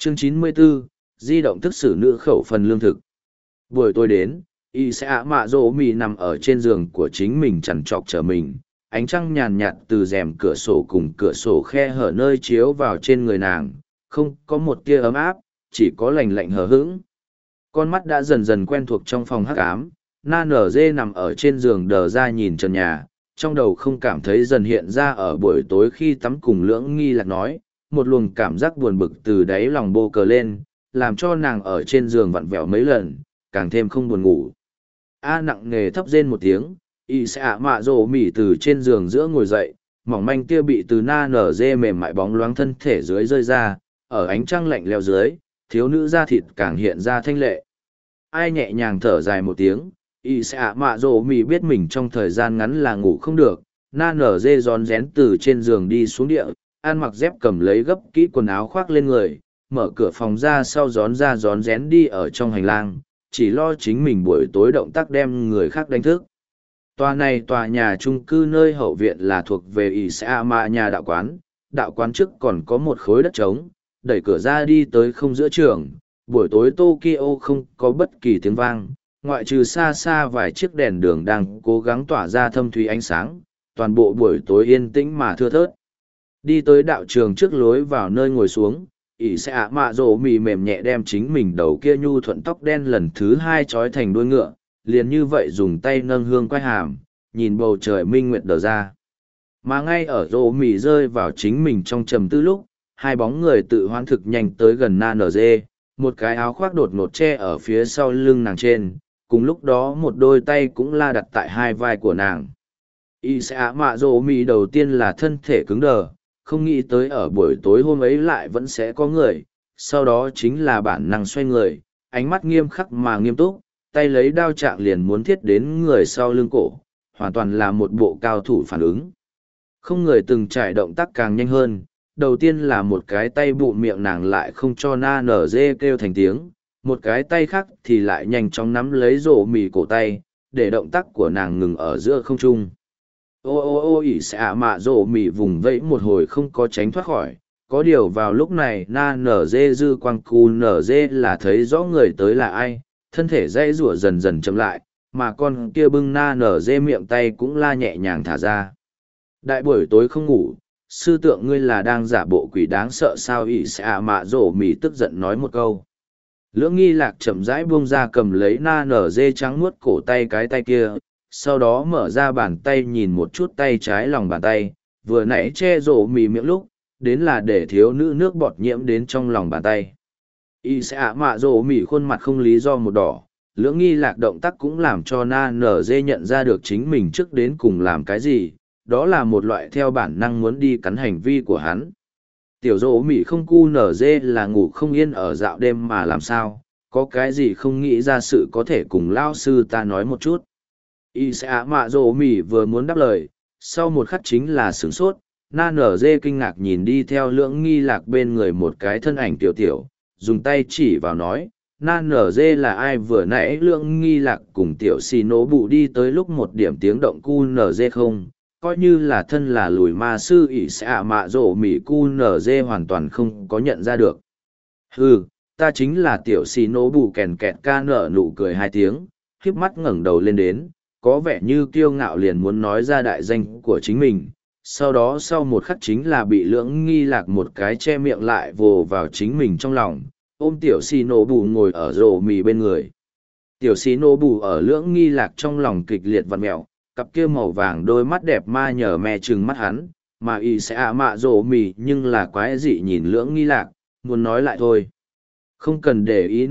Chương 94, di động thức xử nữ khẩu phần lương thực. Buổi tối đến, y sẽ ạ mạ rỗ mì nằm ở trên giường của chính mình chằn trọc trở mình. Ánh trăng nhàn nhạt từ rèm cửa sổ cùng cửa sổ khe hở nơi chiếu vào trên người nàng, không có một tia ấm áp, chỉ có lành lạnh hờ hững. Con mắt đã dần dần quen thuộc trong phòng hắc ám, na nở dê nằm ở trên giường đờ ra nhìn trần nhà, trong đầu không cảm thấy dần hiện ra ở buổi tối khi tắm cùng Lưỡng Nghi Lạc nói, một luồng cảm giác buồn bực từ đáy lòng bô cờ lên, làm cho nàng ở trên giường vặn vẹo mấy lần, càng thêm không buồn ngủ. A nặng nề thấp rên một tiếng, y sẽ ạ mạ rồ mỉ từ trên giường giữa ngồi dậy, mỏng manh kia bị từ na nở dê mềm mại bóng loáng thân thể dưới rơi ra, ở ánh trăng lạnh leo dưới, thiếu nữ da thịt càng hiện ra thanh lệ. Ai nhẹ nhàng thở dài một tiếng, y sẽ ạ mạ rồ mỉ biết mình trong thời gian ngắn là ngủ không được, na nở dê rón rén từ trên giường đi xuống địa, an mặc dép cầm lấy gấp kỹ quần áo khoác lên người, mở cửa phòng ra sau ra rón rén đi ở trong hành lang, chỉ lo chính mình buổi tối động tác đem người khác đánh thức. Tòa nhà chung cư nơi hậu viện là thuộc về ỷ xã mạ nhà đạo quán trước còn có một khối đất trống, đẩy cửa ra đi tới không giữa trường, buổi tối Tokyo không có bất kỳ tiếng vang, ngoại trừ xa xa vài chiếc đèn đường đang cố gắng tỏa ra thâm thúy ánh sáng, toàn bộ buổi tối yên tĩnh mà thưa thớt. Đi tới đạo trường trước lối vào nơi ngồi xuống, ỷ sẽ ạ mạ rồ mì mềm nhẹ đem chính mình đầu kia nhu thuận tóc đen lần thứ hai trói thành đuôi ngựa, liền như vậy dùng tay nâng hương quay hàm, nhìn bầu trời minh nguyệt đờ ra. Mà ngay ở rồ mì rơi vào chính mình trong trầm tư lúc, hai bóng người tự hoán thực nhanh tới gần na nở dê, một cái áo khoác đột ngột che ở phía sau lưng nàng trên, cùng lúc đó một đôi tay cũng la đặt tại hai vai của nàng. Y sẽ ạ mạ rồ mì đầu tiên là thân thể cứng đờ, không nghĩ tới ở buổi tối hôm ấy lại vẫn sẽ có người, sau đó chính là bản năng xoay người, ánh mắt nghiêm khắc mà nghiêm túc, tay lấy đao trạng liền muốn thiết đến người sau lưng cổ, hoàn toàn là một bộ cao thủ phản ứng. Không người từng trải động tác càng nhanh hơn, đầu tiên là một cái tay bụm miệng nàng lại không cho na nở dê kêu thành tiếng, một cái tay khác thì lại nhanh chóng nắm lấy rổ mì cổ tay, để động tác của nàng ngừng ở giữa không trung. Ô ỉ sẽ ạ mạ rổ mỉ vùng vẫy một hồi không có tránh thoát khỏi, có điều vào lúc này na nở dê dư quang cu nở dê là thấy rõ người tới là ai, thân thể dãy rủa dần dần chậm lại, mà con kia bưng na nở dê miệng tay cũng la nhẹ nhàng thả ra. Đại buổi tối không ngủ, sư tượng ngươi là đang giả bộ quỷ đáng sợ sao? Ỉ sẽ ạ mạ rổ mỉ tức giận nói một câu. Lưỡng Nghi Lạc chậm rãi buông ra cầm lấy na nở dê trắng muốt cổ tay cái tay kia, sau đó mở ra bàn tay nhìn một chút tay trái lòng bàn tay, vừa nãy che rổ mì miệng lúc, đến là để thiếu nữ nước bọt nhiễm đến trong lòng bàn tay. Y sẽ ạ mạ rổ mì khuôn mặt không lý do một đỏ, Lưỡng Nghi Lạc động tác cũng làm cho na nở dê nhận ra được chính mình trước đến cùng làm cái gì, đó là một loại theo bản năng muốn đi cắn hành vi của hắn. Tiểu rổ mì không cu nở dê là ngủ không yên ở dạo đêm mà làm sao, có cái gì không nghĩ ra sự có thể cùng lao sư ta nói một chút. Y sẽ ạ mạ rồ mỉ vừa muốn đáp lời, sau một khắc chính là sửng sốt, na nở dê kinh ngạc nhìn đi theo Lưỡng Nghi Lạc bên người một cái thân ảnh tiểu tiểu, dùng tay chỉ vào nói, na nở dê là ai? Vừa nãy Lưỡng Nghi Lạc cùng tiểu xì nổ bụ đi tới lúc một điểm tiếng động cu nở dê không, coi như là thân là lùi ma sư ỷ sẽ ạ mạ rồ mỉ cu nở dê hoàn toàn không có nhận ra được. Ta chính là tiểu xì nổ bụ kèn kẹt ca nở nụ cười hai tiếng, khiếp mắt ngẩng đầu lên đến, có vẻ như kiêu ngạo liền muốn nói ra đại danh của chính mình, sau đó sau một khắc chính là bị Lưỡng Nghi Lạc một cái che miệng lại vồ vào chính mình trong lòng, ôm tiểu xì nổ bù ngồi ở rổ mì bên người. Tiểu xì nổ bù ở Lưỡng Nghi Lạc trong lòng kịch liệt vặn mẹo, cặp kia màu vàng đôi mắt đẹp ma nhờ mè trừng mắt hắn, mà y sẽ ạ mạ rổ mì nhưng là quái dị nhìn Lưỡng Nghi Lạc, muốn nói lại thôi. Không cần để ý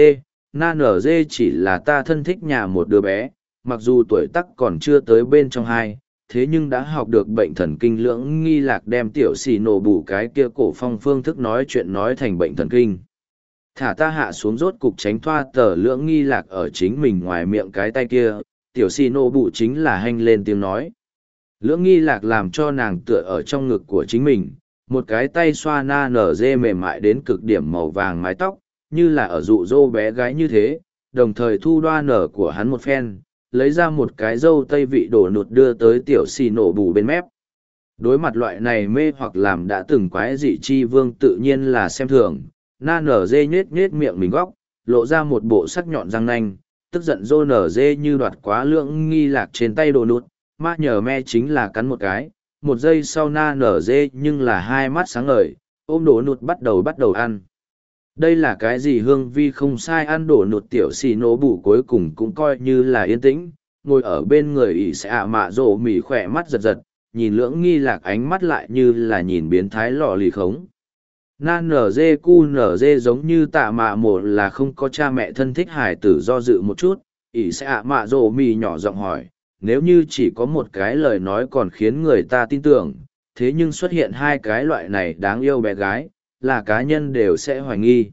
na nở dê chỉ là ta thân thích nhà một đứa bé, mặc dù tuổi tác còn chưa tới bên trong hai, thế nhưng đã học được bệnh thần kinh. Lưỡng Nghi Lạc đem tiểu xì nổ bù cái kia cổ phong phương thức nói chuyện nói thành bệnh thần kinh. Thả ta hạ xuống rốt cục tránh thoa tờ Lưỡng Nghi Lạc ở chính mình ngoài miệng cái tay kia, tiểu xì nổ bù chính là hanh lên tiếng nói. Lưỡng Nghi Lạc làm cho nàng tựa ở trong ngực của chính mình, một cái tay xoa na nở dê mềm mại đến cực điểm màu vàng mái tóc, như là ở dụ dỗ bé gái như thế, đồng thời thu đoa nở của hắn một phen, lấy ra một cái dâu tây vị đổ nụt đưa tới tiểu xì nổ bù bên mép. Đối mặt loại này mê hoặc làm đã từng quái dị chi vương tự nhiên là xem thường, Na nở dê nhết nhết miệng mình góc, lộ ra một bộ sắc nhọn răng nanh, tức giận dô nở dê như đoạt quá lưỡng nghi lạc trên tay đồ nụt, ma nhờ me chính là cắn một cái, một giây sau na nở dê nhưng là hai mắt sáng ngời, ôm đồ nụt bắt đầu ăn. Đây là cái gì hương vi không sai, ăn đổ nụt tiểu xì nổ bụ cuối cùng cũng coi như là yên tĩnh, ngồi ở bên người ỷ sẽ ạ mạ rổ mỉ khỏe mắt giật giật, nhìn lưỡng nghi lạc ánh mắt lại như là nhìn biến thái lọ lì khống. Na nở dê cu nở dê giống như tạ mạ một là không có cha mẹ thân thích hải tử do dự một chút, ỷ sẽ ạ mạ rổ mỉ nhỏ giọng hỏi, nếu như chỉ có một cái lời nói còn khiến người ta tin tưởng, thế nhưng xuất hiện hai cái loại này đáng yêu bé gái, là cá nhân đều sẽ hoài nghi.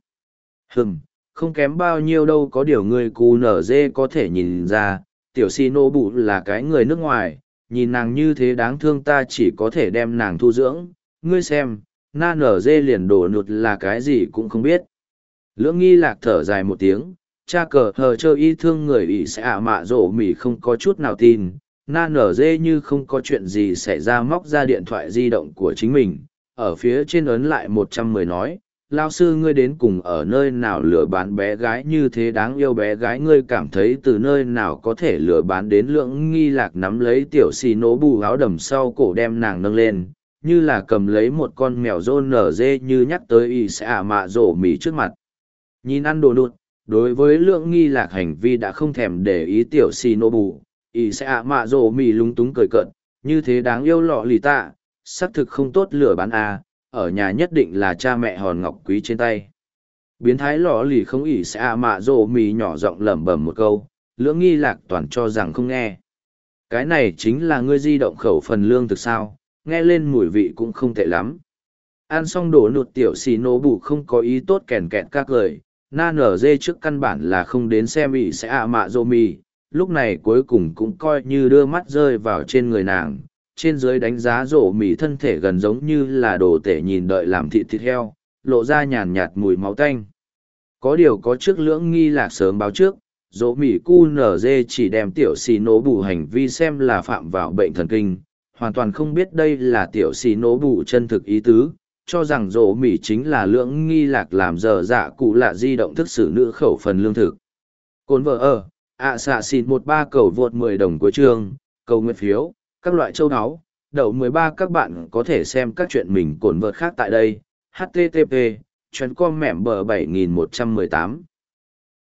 Không kém bao nhiêu đâu, có điều người cù nở dê có thể nhìn ra, tiểu si nô bụ là cái người nước ngoài, nhìn nàng như thế đáng thương ta chỉ có thể đem nàng thu dưỡng, ngươi xem, na nở dê liền đổ nụt là cái gì cũng không biết. Lưỡng nghi lạc thở dài một tiếng, cha cờ hờ chơ y thương người ỷ sẽ ạ mạ rổ mỉ không có chút nào tin, na nở dê như không có chuyện gì xảy ra móc ra điện thoại di động của chính mình, ở phía trên ấn lại 110 nói, lao sư ngươi đến cùng ở nơi nào lừa bán bé gái như thế đáng yêu bé gái, ngươi cảm thấy từ nơi nào có thể lừa bán đến. Lưỡng nghi lạc nắm lấy tiểu xì nổ bù áo đầm sau cổ đem nàng nâng lên, như là cầm lấy một con mèo rôn nở dê như nhắc tới y sẽ ả mạ rổ mỉ trước mặt. Nhìn ăn đồ nụt, đối với lưỡng nghi lạc hành vi đã không thèm để ý tiểu xì nổ bù, y sẽ ả mạ rổ mỉ lúng túng cười cợt, như thế đáng yêu lọ lì tạ, xác thực không tốt lừa bán à, ở nhà nhất định là cha mẹ hòn ngọc quý trên tay. Biến thái lọ lì không ỉ sẽ ạ mạ rồ mì nhỏ giọng lẩm bẩm một câu, lưỡng nghi lạc toàn cho rằng không nghe. Cái này chính là ngươi di động khẩu phần lương thực sao, nghe lên mùi vị cũng không tệ lắm. Ăn xong đổ nụt tiểu xì nổ bụ không có ý tốt kèn kẹt các lời, na nở dê trước căn bản là không đến xem ỉ sẽ ạ mạ rồ mì, lúc này cuối cùng cũng coi như đưa mắt rơi vào trên người nàng. Trên dưới đánh giá rổ mì thân thể gần giống như là đồ tể nhìn đợi làm thịt heo, lộ ra nhàn nhạt mùi máu tanh. Có điều có trước lưỡng nghi lạc sớm báo trước, rổ mì cu nở dê chỉ đem tiểu xì nổ bù hành vi xem là phạm vào bệnh thần kinh, hoàn toàn không biết đây là tiểu xì nổ bù chân thực ý tứ, cho rằng rổ mì chính là lưỡng nghi lạc làm dở dạ cụ lạ di động thức xử nữ khẩu phần lương thực. Cồn vợ xạ xìn 13 cầu vượt 10 đồng cuối chương, cầu nguyện phiếu. Các loại châu áo, đậu 13 các bạn có thể xem các chuyện mình cồn vợt khác tại đây. http://com mẻm bờ 7118